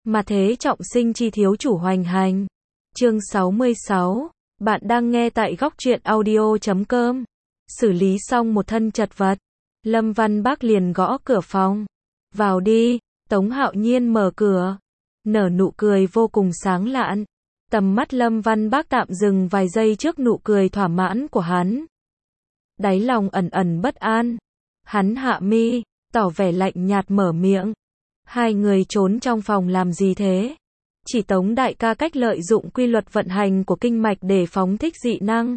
Mà thế trọng sinh chi thiếu chủ hoành hành. Chương 66. Bạn đang nghe tại góc truyện audio.com. Xử lý xong một thân chật vật, Lâm Văn Bác liền gõ cửa phòng. Vào đi. Tống Hạo Nhiên mở cửa, nở nụ cười vô cùng sáng lạn. Tầm mắt Lâm Văn Bác tạm dừng vài giây trước nụ cười thỏa mãn của hắn. Đáy lòng ẩn ẩn bất an. Hắn hạ mi, tỏ vẻ lạnh nhạt mở miệng. Hai người trốn trong phòng làm gì thế? Chỉ Tống đại ca cách lợi dụng quy luật vận hành của kinh mạch để phóng thích dị năng.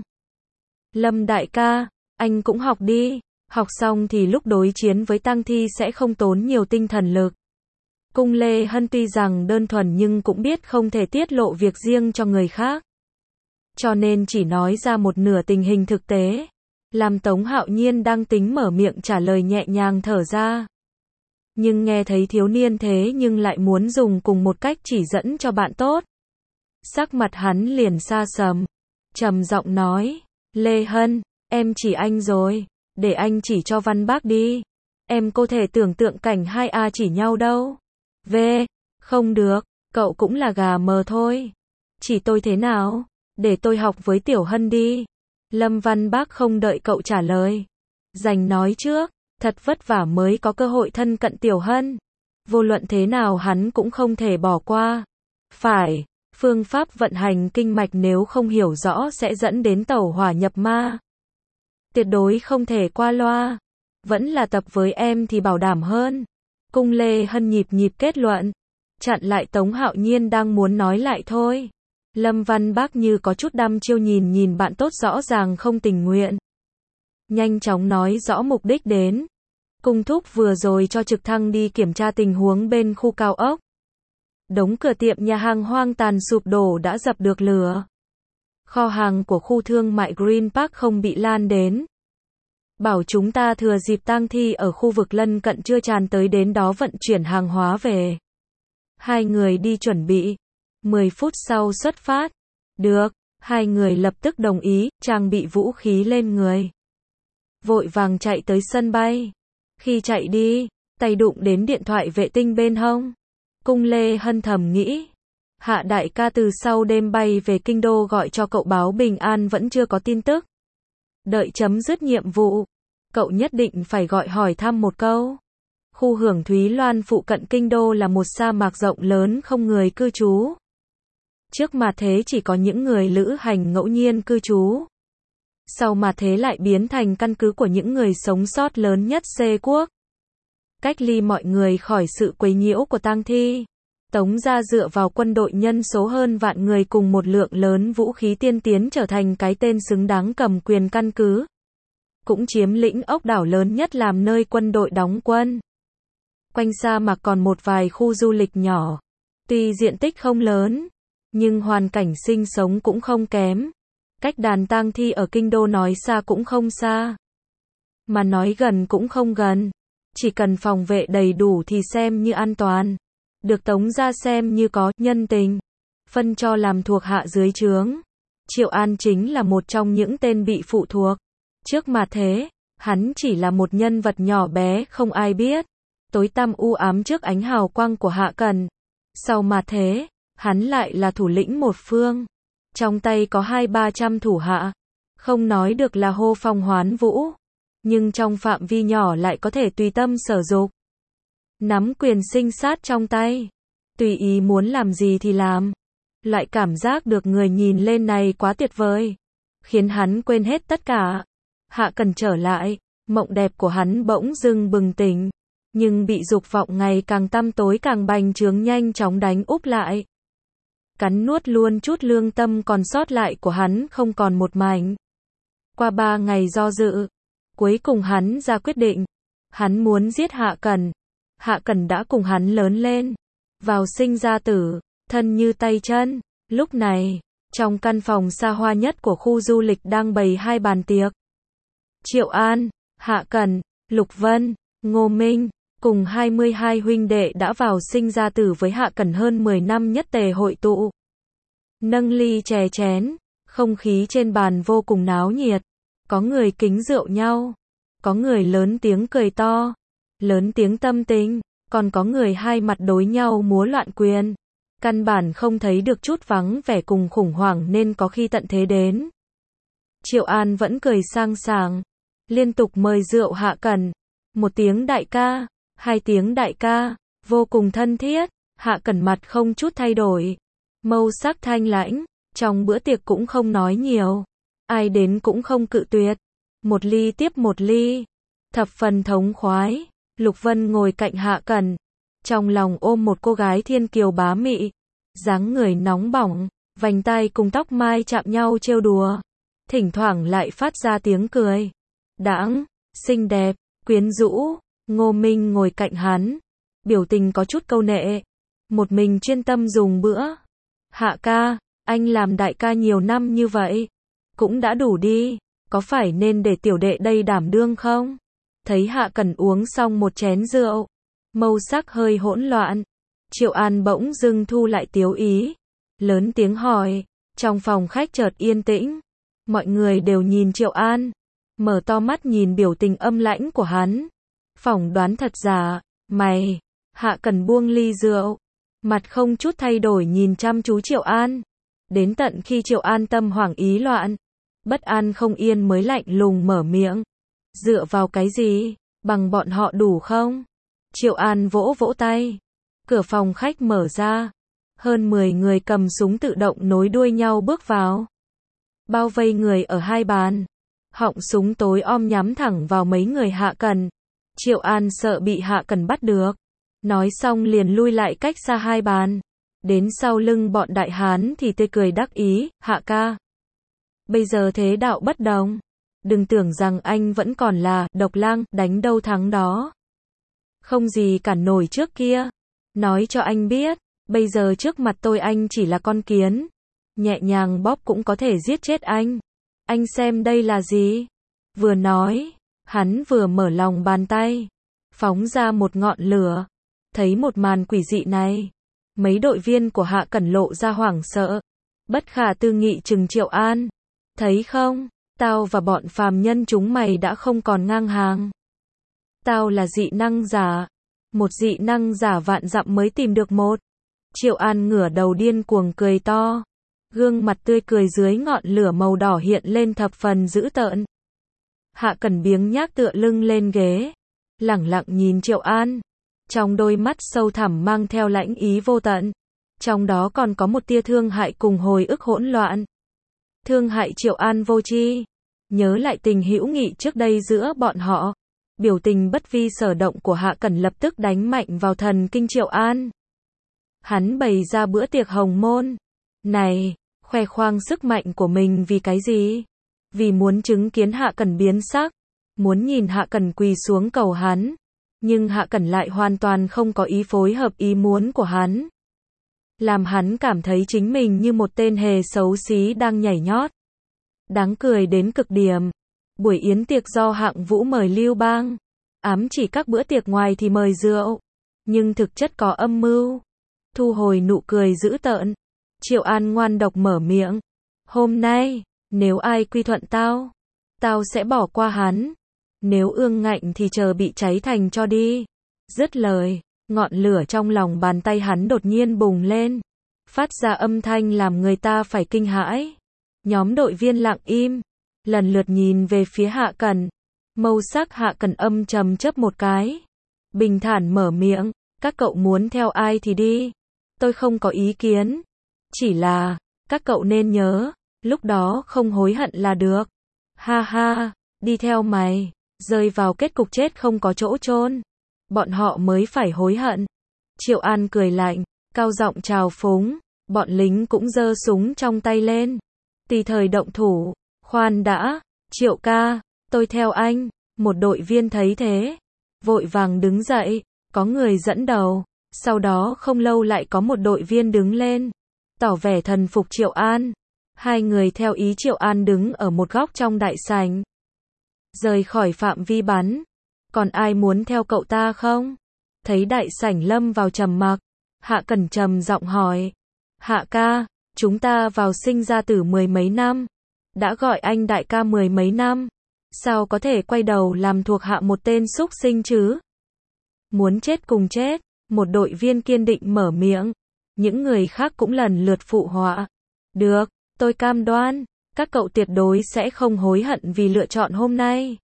Lâm đại ca, anh cũng học đi. Học xong thì lúc đối chiến với tang thi sẽ không tốn nhiều tinh thần lực. Cung Lê Hân tuy rằng đơn thuần nhưng cũng biết không thể tiết lộ việc riêng cho người khác. Cho nên chỉ nói ra một nửa tình hình thực tế. Làm Tống Hạo Nhiên đang tính mở miệng trả lời nhẹ nhàng thở ra. Nhưng nghe thấy thiếu niên thế nhưng lại muốn dùng cùng một cách chỉ dẫn cho bạn tốt. Sắc mặt hắn liền xa sầm. Trầm giọng nói, Lê Hân, em chỉ anh rồi. Để anh chỉ cho Văn Bác đi. Em có thể tưởng tượng cảnh 2A chỉ nhau đâu. Không được, cậu cũng là gà mờ thôi. Chỉ tôi thế nào? Để tôi học với Tiểu Hân đi. Lâm Văn Bác không đợi cậu trả lời. Dành nói trước, thật vất vả mới có cơ hội thân cận Tiểu Hân. Vô luận thế nào hắn cũng không thể bỏ qua. Phải, phương pháp vận hành kinh mạch nếu không hiểu rõ sẽ dẫn đến tẩu hỏa nhập ma. Tuyệt đối không thể qua loa. Vẫn là tập với em thì bảo đảm hơn. Cung Lê Hân nhịp kết luận. Chặn lại Tống Hạo Nhiên đang muốn nói lại thôi. Lâm Văn Bác như có chút đăm chiêu nhìn bạn tốt rõ ràng không tình nguyện. Nhanh chóng nói rõ mục đích đến. Cung thúc vừa rồi cho trực thăng đi kiểm tra tình huống bên khu cao ốc. Đống cửa tiệm nhà hàng hoang tàn sụp đổ đã dập được lửa. Kho hàng của khu thương mại Green Park không bị lan đến. Bảo chúng ta thừa dịp tang thi ở khu vực lân cận chưa tràn tới đến đó vận chuyển hàng hóa về. Hai người đi chuẩn bị. 10 phút sau xuất phát. Được, hai người lập tức đồng ý, trang bị vũ khí lên người. Vội vàng chạy tới sân bay. Khi chạy đi, tay đụng đến điện thoại vệ tinh bên hông. Cung Lê Hân thầm nghĩ. Hạ đại ca từ sau đêm bay về kinh đô gọi cho cậu báo bình an vẫn chưa có tin tức. Đợi chấm dứt nhiệm vụ, cậu nhất định phải gọi hỏi thăm một câu. Khu Hưởng Thúy Loan phụ cận kinh đô là một sa mạc rộng lớn không người cư trú. Trước mà thế chỉ có những người lữ hành ngẫu nhiên cư trú. Sau mà thế lại biến thành căn cứ của những người sống sót lớn nhất C quốc. Cách ly mọi người khỏi sự quấy nhiễu của tang thi. Tống gia dựa vào quân đội nhân số hơn vạn người cùng một lượng lớn vũ khí tiên tiến trở thành cái tên xứng đáng cầm quyền căn cứ. Cũng chiếm lĩnh ốc đảo lớn nhất làm nơi quân đội đóng quân. Quanh sa mạc còn một vài khu du lịch nhỏ. Tuy diện tích không lớn, nhưng hoàn cảnh sinh sống cũng không kém. Cách đàn tang thi ở kinh đô nói xa cũng không xa. Mà nói gần cũng không gần. Chỉ cần phòng vệ đầy đủ thì xem như an toàn. Được Tống gia xem như có nhân tình. Phân cho làm thuộc hạ dưới trướng. Triệu An chính là một trong những tên bị phụ thuộc. Trước mà thế, hắn chỉ là một nhân vật nhỏ bé không ai biết. Tối tăm u ám trước ánh hào quang của Hạ Cần. Sau mà thế, hắn lại là thủ lĩnh một phương. Trong tay có 200-300 thủ hạ. Không nói được là hô phong hoán vũ. Nhưng trong phạm vi nhỏ lại có thể tùy tâm sở dục. Nắm quyền sinh sát trong tay. Tùy ý muốn làm gì thì làm. Loại cảm giác được người nhìn lên này quá tuyệt vời. Khiến hắn quên hết tất cả. Hạ Cần trở lại. Mộng đẹp của hắn bỗng dưng bừng tỉnh. Nhưng bị dục vọng ngày càng tăm tối càng bành trướng nhanh chóng đánh úp lại. Cắn nuốt luôn chút lương tâm còn sót lại của hắn không còn một mảnh. Qua 3 ngày do dự. Cuối cùng hắn ra quyết định. Hắn muốn giết Hạ Cần. Hạ Cần đã cùng hắn lớn lên. Vào sinh ra tử. Thân như tay chân. Lúc này, trong căn phòng xa hoa nhất của khu du lịch đang bày 2 bàn tiệc. Triệu An, Hạ Cần, Lục Vân, Ngô Minh, cùng 22 huynh đệ đã vào sinh ra tử với Hạ Cần hơn 10 năm nhất tề hội tụ. Nâng ly chè chén, không khí trên bàn vô cùng náo nhiệt. Có người kính rượu nhau, có người lớn tiếng cười to, lớn tiếng tâm tình, còn có người hai mặt đối nhau múa loạn quyền. Căn bản không thấy được chút vắng vẻ cùng khủng hoảng nên có khi tận thế đến. Triệu An vẫn cười sang sảng, liên tục mời rượu Hạ Cẩn. 1 tiếng đại ca, 2 tiếng đại ca, vô cùng thân thiết. Hạ Cẩn mặt không chút thay đổi, mâu sắc thanh lãnh, trong bữa tiệc cũng không nói nhiều, ai đến cũng không cự tuyệt, 1 ly tiếp 1 ly, thập phần thống khoái. Lục Vân ngồi cạnh Hạ Cẩn, trong lòng ôm một cô gái thiên kiều bá mị, dáng người nóng bỏng, vành tai cùng tóc mai chạm nhau trêu đùa, thỉnh thoảng lại phát ra tiếng cười đãng, xinh đẹp, quyến rũ. Ngô Minh ngồi cạnh hắn, biểu tình có chút câu nệ, một mình chuyên tâm dùng bữa. Hạ ca, anh làm đại ca nhiều năm như vậy, cũng đã đủ đi, có phải nên để tiểu đệ đây đảm đương không? Thấy Hạ Cẩn uống xong 1 chén rượu, mâu sắc hơi hỗn loạn, Triệu An bỗng dưng thu lại tiếu ý, lớn tiếng hỏi. Trong phòng khách chợt yên tĩnh, mọi người đều nhìn Triệu An, mở to mắt nhìn biểu tình âm lãnh của hắn, phỏng đoán thật giả. Mày. Hạ Cẩn buông ly rượu, mặt không chút thay đổi nhìn chăm chú Triệu An, đến tận khi Triệu An tâm hoảng ý loạn, bất an không yên mới lạnh lùng mở miệng. Dựa vào cái gì? Bằng bọn họ đủ không? Triệu An vỗ vỗ tay, cửa phòng khách mở ra, hơn 10 người cầm súng tự động nối đuôi nhau bước vào, bao vây người ở 2 bàn, họng súng tối om nhắm thẳng vào mấy người Hạ Cẩn. Triệu An sợ bị Hạ Cẩn bắt được, nói xong liền lui lại cách xa 2 bàn, đến sau lưng bọn đại hán thì tươi cười đắc ý. Hạ ca, bây giờ thế đạo bất đồng, đừng tưởng rằng anh vẫn còn là độc lang, đánh đâu thắng đó, không gì cản nổi trước kia. Nói cho anh biết, bây giờ trước mặt tôi anh chỉ là con kiến, nhẹ nhàng bóp cũng có thể giết chết anh. Anh xem đây là gì? Vừa nói, hắn vừa mở lòng bàn tay, phóng ra một ngọn lửa. Thấy một màn quỷ dị này, mấy đội viên của Hạ Cẩn lộ ra hoảng sợ, bất khả tư nghị chừng Triệu An. Thấy không, tao và bọn phàm nhân chúng mày đã không còn ngang hàng. Tao là dị năng giả, một dị năng giả vạn dặm mới tìm được một. Triệu An ngửa đầu điên cuồng cười to, gương mặt tươi cười dưới ngọn lửa màu đỏ hiện lên thập phần dữ tợn. Hạ Cẩn biếng nhác tựa lưng lên ghế, lẳng lặng nhìn Triệu An, trong đôi mắt sâu thẳm mang theo lãnh ý vô tận, trong đó còn có một tia thương hại cùng hồi ức hỗn loạn. Thương hại Triệu An vô tri, nhớ lại tình hữu nghị trước đây giữa bọn họ, biểu tình bất vi sở động của Hạ Cẩn lập tức đánh mạnh vào thần kinh Triệu An. Hắn bày ra bữa tiệc hồng môn này, khoe khoang sức mạnh của mình vì cái gì? Vì muốn chứng kiến Hạ Cẩn biến sắc, muốn nhìn Hạ Cẩn quỳ xuống cầu hắn, nhưng Hạ Cẩn lại hoàn toàn không có ý phối hợp ý muốn của hắn, làm hắn cảm thấy chính mình như một tên hề xấu xí đang nhảy nhót. Đáng cười đến cực điểm. Buổi yến tiệc do Hạng Vũ mời Lưu Bang, ám chỉ các bữa tiệc ngoài thì mời rượu, nhưng thực chất có âm mưu. Thu hồi nụ cười dữ tợn, Triệu An ngoan độc mở miệng. Hôm nay, nếu ai quy thuận tao, tao sẽ bỏ qua hắn. Nếu ương ngạnh thì chờ bị cháy thành cho đi. Dứt lời, ngọn lửa trong lòng bàn tay hắn đột nhiên bùng lên, phát ra âm thanh làm người ta phải kinh hãi. Nhóm đội viên lặng im, lần lượt nhìn về phía Hạ Cẩn. Mâu sắc Hạ Cẩn âm trầm chớp một cái, bình thản mở miệng. Các cậu muốn theo ai thì đi, tôi không có ý kiến. Chỉ là, các cậu nên nhớ, lúc đó không hối hận là được. Ha ha, đi theo mày, rơi vào kết cục chết không có chỗ chôn, bọn họ mới phải hối hận. Triệu An cười lạnh, cao giọng trào phúng, bọn lính cũng giơ súng trong tay lên, tùy thời động thủ. Khoan đã, Triệu ca, tôi theo anh. Một đội viên thấy thế, vội vàng đứng dậy, có người dẫn đầu, sau đó không lâu lại có một đội viên đứng lên, tỏ vẻ thần phục Triệu An. 2 người theo ý Triệu An đứng ở một góc trong đại sảnh, rời khỏi phạm vi bắn. Còn ai muốn theo cậu ta không? Thấy đại sảnh lâm vào trầm mặc, Hạ Cẩn trầm giọng hỏi. Hạ ca, chúng ta vào sinh ra tử 10 mấy năm, đã gọi anh đại ca 10 mấy năm, sao có thể quay đầu làm thuộc hạ một tên súc sinh chứ? Muốn chết cùng chết, một đội viên kiên định mở miệng. những người khác cũng lần lượt phụ họa. Được, tôi cam đoan, các cậu tuyệt đối sẽ không hối hận vì lựa chọn hôm nay.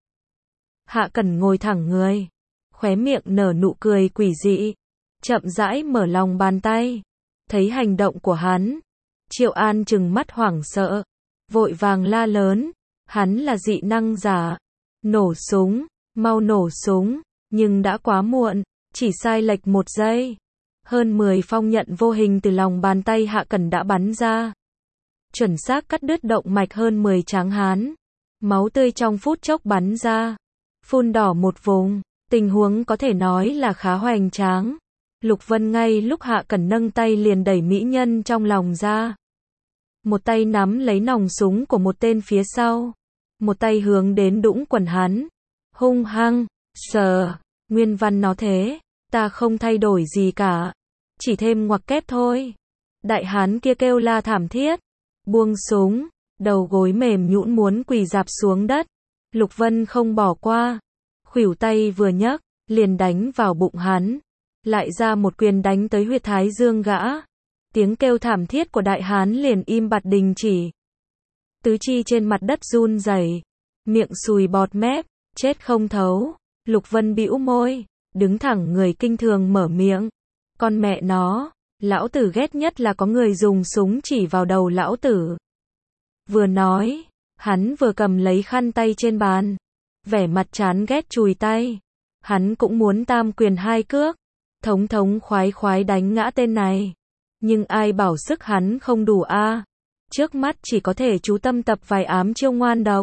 Hạ Cẩn ngồi thẳng người, khóe miệng nở nụ cười quỷ dị, chậm rãi mở lòng bàn tay. Thấy hành động của hắn, Triệu An trừng mắt hoảng sợ, vội vàng la lớn, hắn là dị năng giả. Nổ súng, mau nổ súng, nhưng đã quá muộn, chỉ sai lệch 1 giây. Hơn 10 phong nhận vô hình từ lòng bàn tay Hạ Cẩn đã bắn ra. Chuẩn xác cắt đứt động mạch hơn 10 tráng hán. Máu tươi trong phút chốc bắn ra, phun đỏ một vùng, tình huống có thể nói là khá hoành tráng. Lục Vân ngay lúc Hạ Cẩn nâng tay liền đẩy mỹ nhân trong lòng ra. Một tay nắm lấy nòng súng của một tên phía sau, một tay hướng đến đũng quần hắn, hung hăng, sờ, nguyên văn nó thế, ta không thay đổi gì cả, chỉ thêm ngoặc kép thôi. Đại hán kia kêu la thảm thiết, buông súng, đầu gối mềm nhũn muốn quỳ rạp xuống đất. Lục Vân không bỏ qua, khuỷu tay vừa nhấc, liền đánh vào bụng hắn, lại ra một quyền đánh tới huyệt thái dương gã. Tiếng kêu thảm thiết của đại hán liền im bặt đình chỉ. Tứ chi trên mặt đất run rẩy, miệng sùi bọt mép, chết không thấu. Lục Vân bĩu môi, đứng thẳng người kinh thường mở miệng. Con mẹ nó, lão tử ghét nhất là có người dùng súng chỉ vào đầu lão tử. Vừa nói, hắn vừa cầm lấy khăn tay trên bàn, vẻ mặt chán ghét chùi tay. Hắn cũng muốn tam quyền hai cước, thống khoái đánh ngã tên này. Nhưng ai bảo sức hắn không đủ a? Trước mắt chỉ có thể chú tâm tập vài ám chiêu ngoan độc.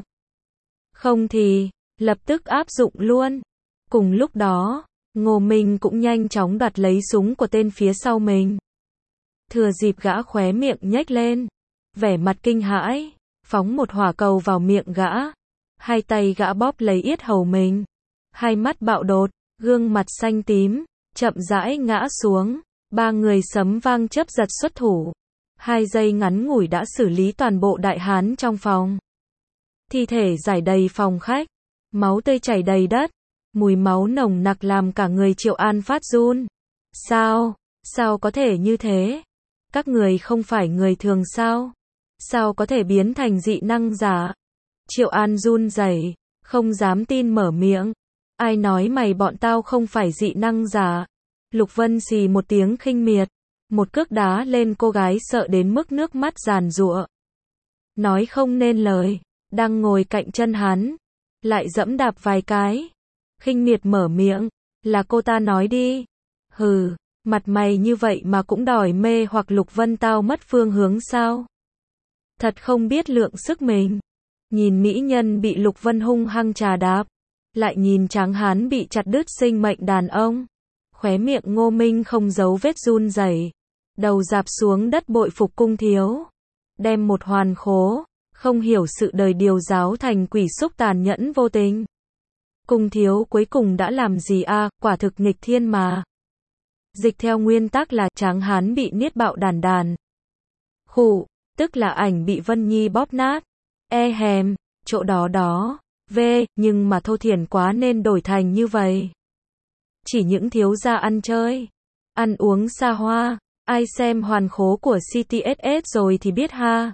Không thì, lập tức áp dụng luôn. Cùng lúc đó, Ngô Minh cũng nhanh chóng đoạt lấy súng của tên phía sau mình. Thừa dịp gã khóe miệng nhếch lên, vẻ mặt kinh hãi, phóng một hỏa cầu vào miệng gã. Hai tay gã bóp lấy yết hầu mình. Hai mắt bạo đột, gương mặt xanh tím, chậm rãi ngã xuống. Ba người sấm vang chớp giật xuất thủ. 2 giây ngắn ngủi đã xử lý toàn bộ đại hán trong phòng. Thi thể rải đầy phòng khách, máu tươi chảy đầy đất, mùi máu nồng nặc làm cả người Triệu An phát run. Sao có thể như thế? Các người không phải người thường sao? Sao có thể biến thành dị năng giả? Triệu An run rẩy, không dám tin mở miệng. Ai nói mày bọn tao không phải dị năng giả? Lục Vân xì một tiếng khinh miệt, một cước đá lên cô gái sợ đến mức nước mắt giàn giụa. Nói không nên lời, đang ngồi cạnh chân hắn, lại dẫm đạp vài cái. Khinh miệt mở miệng, là cô ta nói đi. Hừ, mặt mày như vậy mà cũng đòi mê hoặc Lục Vân tao mất phương hướng sao? Thật không biết lượng sức mình. Nhìn mỹ nhân bị Lục Vân hung hăng trà đạp, lại nhìn tráng hán bị chặt đứt sinh mệnh đàn ông. Khóe miệng Ngô Minh không giấu vết run rẩy, đầu rạp xuống đất bội phục Cung Thiếu. Đem một hoàn khố, không hiểu sự đời điều giáo thành quỷ xúc tàn nhẫn vô tình. Cung Thiếu cuối cùng đã làm gì a? Quả thực nghịch thiên mà. Dịch theo nguyên tắc là tráng hán bị niết bạo đàn. Khụ, tức là ảnh bị Vân Nhi bóp nát. Hèm, chỗ đó. Nhưng mà thô thiển quá nên đổi thành như vậy. Chỉ những thiếu gia ăn chơi, ăn uống xa hoa, ai xem hoàn khố của CTSS rồi thì biết ha.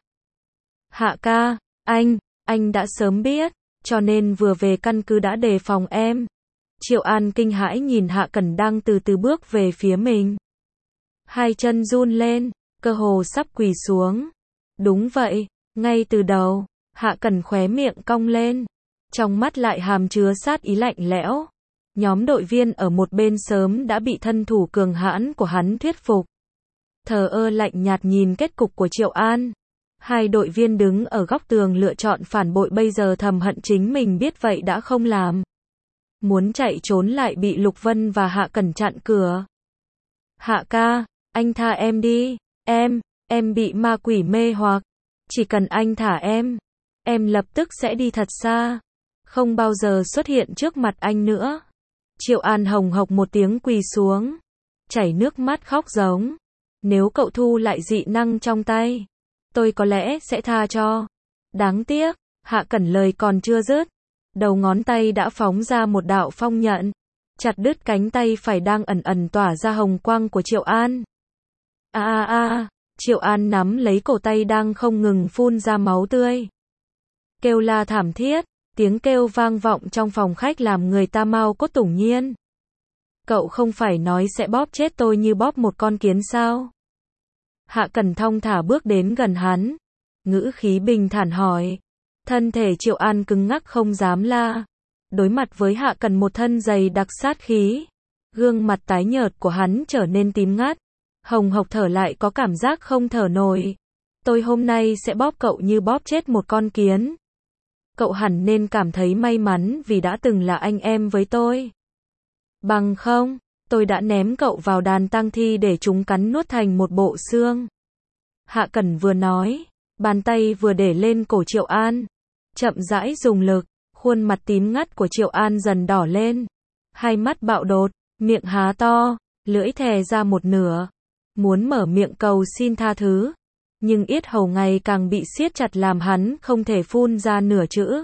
Hạ ca, anh đã sớm biết, cho nên vừa về căn cứ đã đề phòng em. Triệu An kinh hãi nhìn Hạ Cẩn đang từ từ bước về phía mình. Hai chân run lên, cơ hồ sắp quỳ xuống. Đúng vậy, ngay từ đầu, Hạ Cẩn khóe miệng cong lên, trong mắt lại hàm chứa sát ý lạnh lẽo. Nhóm đội viên ở một bên sớm đã bị thân thủ cường hãn của hắn thuyết phục. Thờ ơ lạnh nhạt nhìn kết cục của Triệu An. Hai đội viên đứng ở góc tường lựa chọn phản bội bây giờ thầm hận chính mình biết vậy đã không làm. Muốn chạy trốn lại bị Lục Vân và Hạ Cẩn chặn cửa. Hạ ca, anh tha em đi, em bị ma quỷ mê hoặc. Chỉ cần anh thả em lập tức sẽ đi thật xa. Không bao giờ xuất hiện trước mặt anh nữa. Triệu An hồng hộc một tiếng quỳ xuống, chảy nước mắt khóc giống. Nếu cậu thu lại dị năng trong tay, tôi có lẽ sẽ tha cho. Đáng tiếc, Hạ Cẩn lời còn chưa dứt, đầu ngón tay đã phóng ra một đạo phong nhận, chặt đứt cánh tay phải đang ẩn ẩn tỏa ra hồng quang của Triệu An. Triệu An nắm lấy cổ tay đang không ngừng phun ra máu tươi. Kêu la thảm thiết, tiếng kêu vang vọng trong phòng khách làm người ta mau cốt tủng nhiên. Cậu không phải nói sẽ bóp chết tôi như bóp một con kiến sao? Hạ Cẩn thong thả bước đến gần hắn, ngữ khí bình thản hỏi. Thân thể Triệu An cứng ngắc không dám la. Đối mặt với Hạ Cẩn một thân dày đặc sát khí, gương mặt tái nhợt của hắn trở nên tím ngắt, hồng hộc thở lại có cảm giác không thở nổi. Tôi hôm nay sẽ bóp cậu như bóp chết một con kiến. Cậu hẳn nên cảm thấy may mắn vì đã từng là anh em với tôi. Bằng không, tôi đã ném cậu vào đàn tang thi để chúng cắn nuốt thành một bộ xương. Hạ Cẩn vừa nói, bàn tay vừa để lên cổ Triệu An, chậm rãi dùng lực, khuôn mặt tím ngắt của Triệu An dần đỏ lên, hai mắt bạo đột, miệng há to, lưỡi thè ra một nửa, muốn mở miệng cầu xin tha thứ, nhưng yết hầu ngày càng bị siết chặt làm hắn không thể phun ra nửa chữ.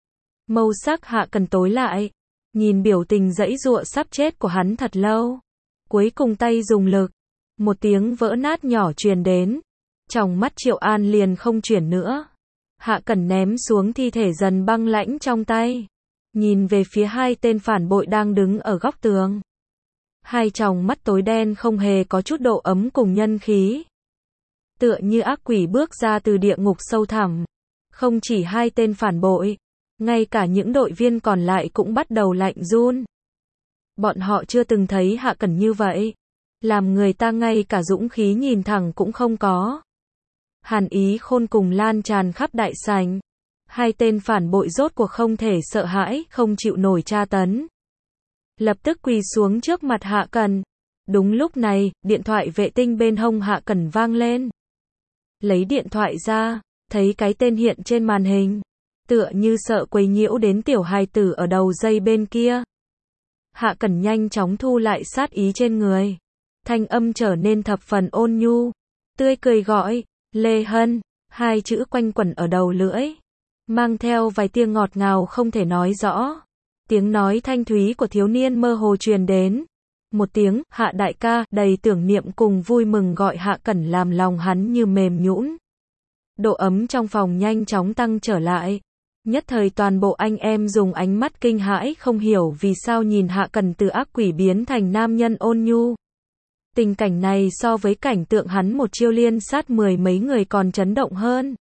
Màu sắc Hạ Cẩn tối lại, nhìn biểu tình giãy giụa sắp chết của hắn thật lâu, cuối cùng tay dùng lực, một tiếng vỡ nát nhỏ truyền đến, trong mắt Triệu An liền không chuyển nữa. Hạ Cẩn ném xuống thi thể dần băng lãnh trong tay, nhìn về phía hai tên phản bội đang đứng ở góc tường. Hai tròng mắt tối đen không hề có chút độ ấm cùng nhân khí, tựa như ác quỷ bước ra từ địa ngục sâu thẳm. Không chỉ hai tên phản bội, ngay cả những đội viên còn lại cũng bắt đầu lạnh run. Bọn họ chưa từng thấy Hạ Cẩn như vậy, làm người ta ngay cả dũng khí nhìn thẳng cũng không có. Hàn ý khôn cùng lan tràn khắp đại sảnh. Hai tên phản bội rốt cuộc không thể sợ hãi, không chịu nổi tra tấn, lập tức quỳ xuống trước mặt Hạ Cẩn. Đúng lúc này, điện thoại vệ tinh bên hông Hạ Cẩn vang lên. Lấy điện thoại ra, thấy cái tên hiện trên màn hình, tựa như sợ quấy nhiễu đến tiểu hài tử ở đầu dây bên kia. Hạ Cẩn nhanh chóng thu lại sát ý trên người, thanh âm trở nên thập phần ôn nhu, tươi cười gọi, Lê Hân, hai chữ quanh quẩn ở đầu lưỡi, mang theo vài tia ngọt ngào không thể nói rõ. Tiếng nói thanh thúy của thiếu niên mơ hồ truyền đến. Một tiếng, Hạ đại ca, đầy tưởng niệm cùng vui mừng gọi Hạ Cẩn làm lòng hắn như mềm nhũn. Độ ấm trong phòng nhanh chóng tăng trở lại. Nhất thời toàn bộ anh em dùng ánh mắt kinh hãi không hiểu vì sao nhìn Hạ Cẩn từ ác quỷ biến thành nam nhân ôn nhu. Tình cảnh này so với cảnh tượng hắn một chiêu liên sát mười mấy người còn chấn động hơn.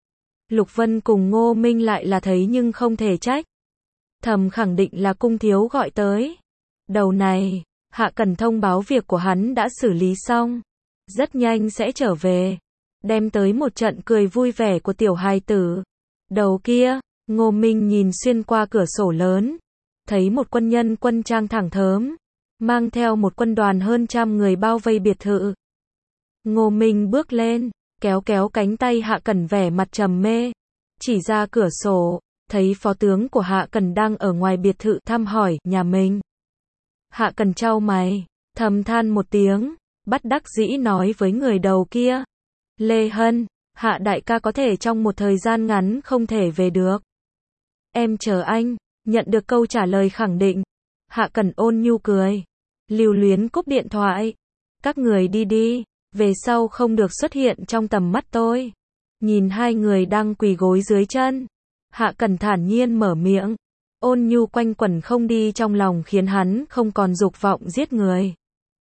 Lục Vân cùng Ngô Minh lại là thấy nhưng không thể trách. Thầm khẳng định là cung thiếu gọi tới. Đầu này, Hạ Cẩn thông báo việc của hắn đã xử lý xong, rất nhanh sẽ trở về, đem tới một trận cười vui vẻ của tiểu hài tử. Đầu kia, Ngô Minh nhìn xuyên qua cửa sổ lớn, thấy một quân nhân quân trang thẳng thớm, mang theo một quân đoàn hơn 100 người bao vây biệt thự. Ngô Minh bước lên, kéo kéo cánh tay Hạ Cẩn vẻ mặt trầm mê, chỉ ra cửa sổ, thấy phó tướng của Hạ Cẩn đang ở ngoài biệt thự thăm hỏi nhà mình. Hạ Cẩn chau mày, thầm than một tiếng, bất đắc dĩ nói với người đầu kia. Lê Hân, Hạ đại ca có thể trong một thời gian ngắn không thể về được. Em chờ anh, nhận được câu trả lời khẳng định. Hạ Cẩn ôn nhu cười, lưu luyến cúp điện thoại. Các người đi đi, về sau không được xuất hiện trong tầm mắt tôi. Nhìn hai người đang quỳ gối dưới chân, Hạ Cẩn thản nhiên mở miệng, ôn nhu quanh quẩn không đi trong lòng khiến hắn không còn dục vọng giết người.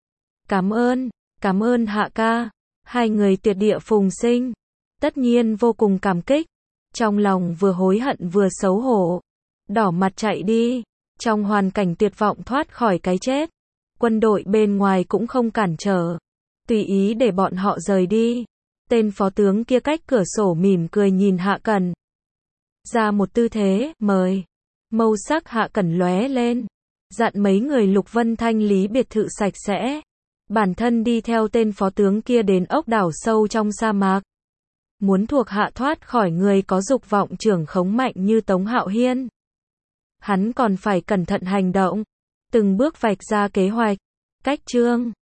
Cảm ơn Hạ ca. Hai người tuyệt địa phùng sinh, tất nhiên vô cùng cảm kích, trong lòng vừa hối hận vừa xấu hổ, đỏ mặt chạy đi, trong hoàn cảnh tuyệt vọng thoát khỏi cái chết. Quân đội bên ngoài cũng không cản trở, tùy ý để bọn họ rời đi. Tên phó tướng kia cách cửa sổ mỉm cười nhìn Hạ Cẩn, ra một tư thế, mời. Màu sắc Hạ Cẩn lóe lên, dặn mấy người Lục Vân thanh lý biệt thự sạch sẽ, bản thân đi theo tên phó tướng kia đến ốc đảo sâu trong sa mạc. Muốn thuộc hạ thoát khỏi người có dục vọng trưởng khống mạnh như Tống Hạo Hiên, hắn còn phải cẩn thận hành động, từng bước vạch ra kế hoạch, cách chương.